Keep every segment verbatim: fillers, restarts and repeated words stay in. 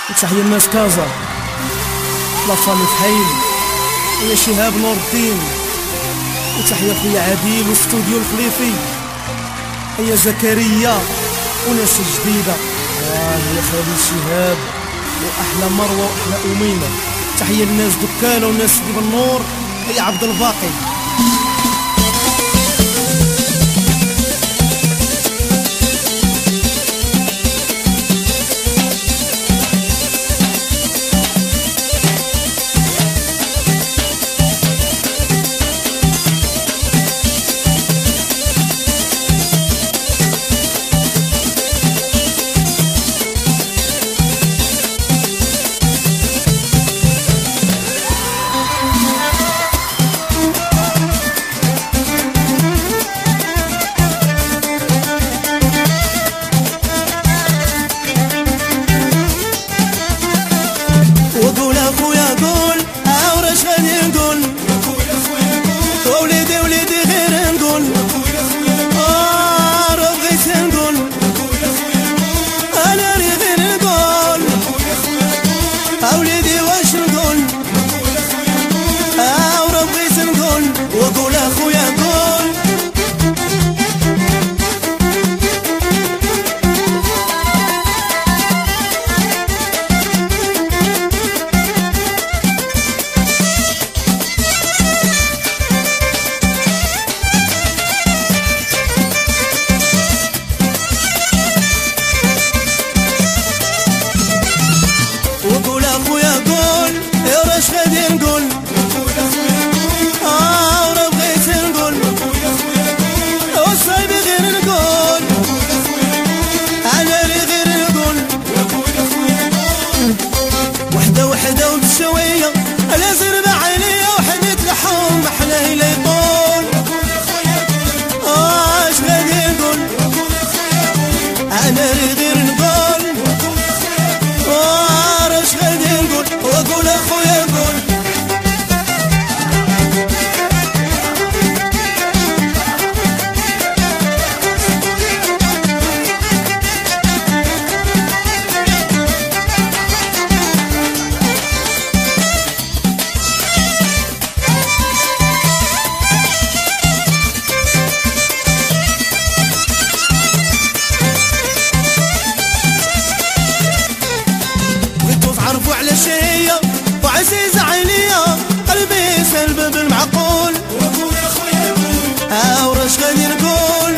وتحية الناس كازا لافامي فحيل ويا شهاب نور الدين، وتحية خويا عديل واستوديو الخليفي، هيا زكريا وناس جديدة وهي خالي شهاب واحلى مروة واحلى اميمة. تحية للناس دكانة والناس في النور، هيا عبد الباقي. وعزيز عليا قلبي سلب بالمعقول، ورش غادي نقول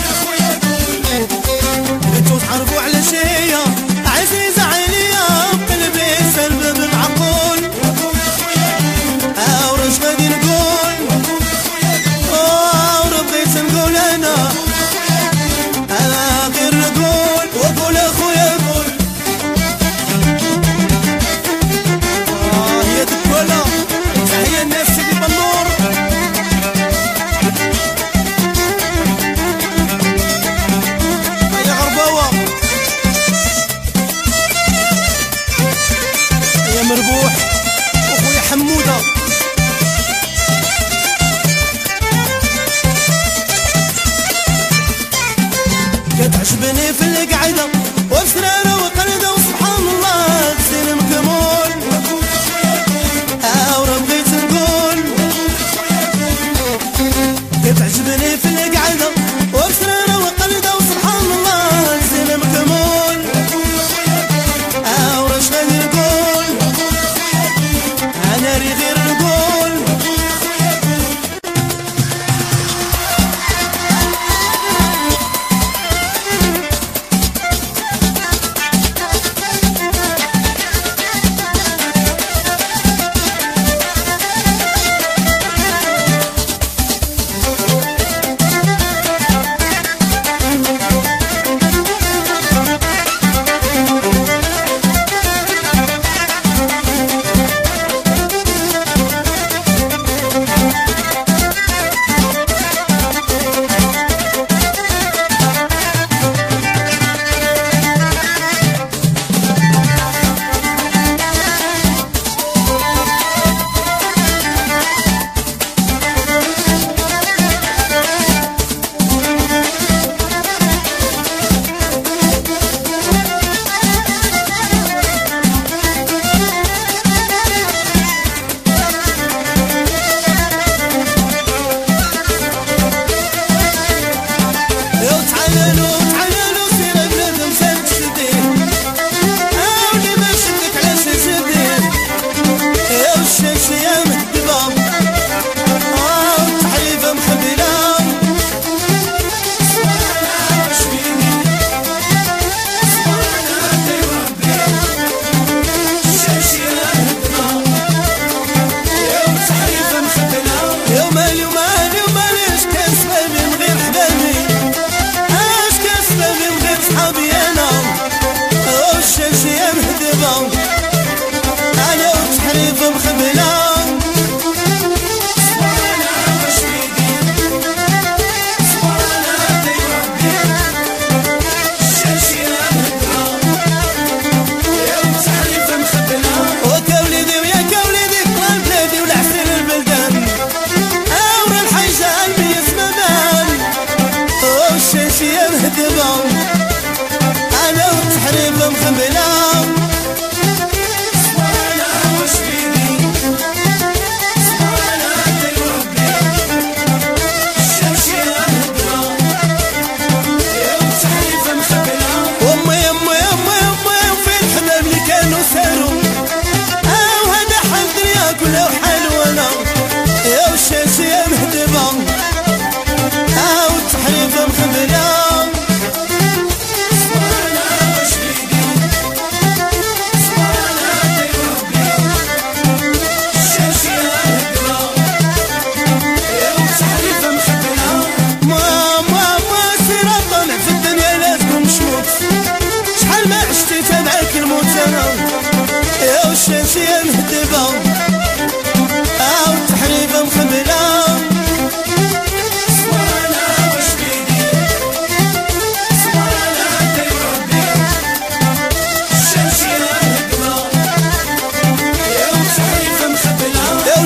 انتو تعرفوا على شيا. عزيز عليا قلبي سلب بالمعقول، ورش غادي نقول وربيت نقول انا انا غير نقول وقول اخويا قول. تحية الناس اللي بالنور، هيا غرباوة، هيا مربوح وخويا حمودة. كتعجبني في القعدة وبسرارة وقلدة وسبحان الله تسلم كمول، تعجبني في القعدة وبسرارة وقلدة وسبحان الله زين مكمول. ورش غادي نقول أنا ري غير نقول.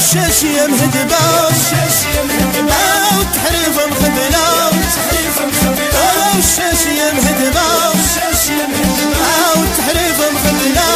والشاشية مهدبة والتحريفة مخبلة والشاشية مهدبة والتحريفة مخبلة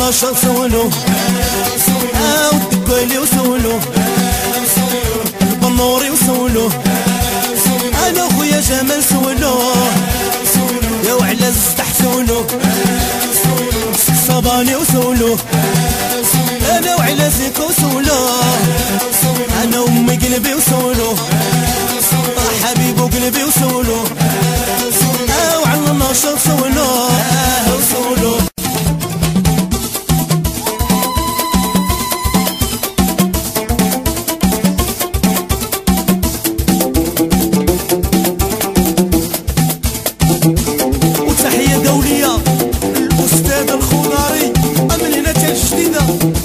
النشاط سولو اه والدكالي وسولو البنوري وسولو انا خويا جمال سولو يا وعلى الزتح سولو الصباني وسولو انا وعلى زيكو سولو انا امي قلبي وسولو حبيبو قلبي وسولو اه وعلى النشاط سولو اه وسولو وتحية دولية الأستاذ الخضاري أملنا تجديدة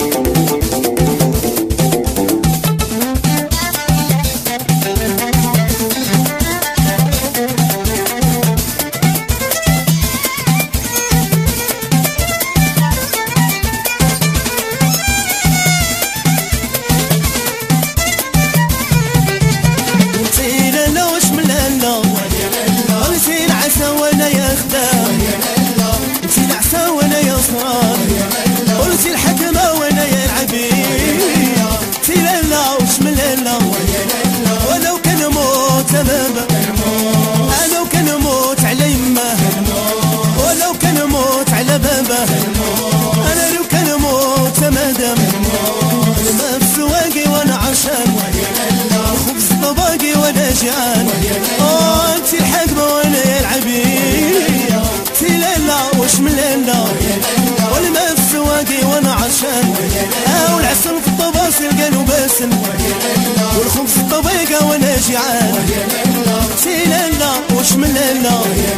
وانا يا خدام انتي نعسة وانا يا صرار قلتي الحكمة وانا يا العبيد انتي لالا وش من لالا ولو كان موت بابا انا لو كان موت على يمه ولو كان موت على بابا انا لو كان موت مادام ما في سواقي وانا عشان خبز طباقي وانا جعان انتي الحكمة وانا يا العبيد انتي لالا وش من لالا والما في سواقي وانا عشان اه والعسل في الطباصل قالوا باسم والخبز الطبيقة وانا جعان انتي لالا وش من لالا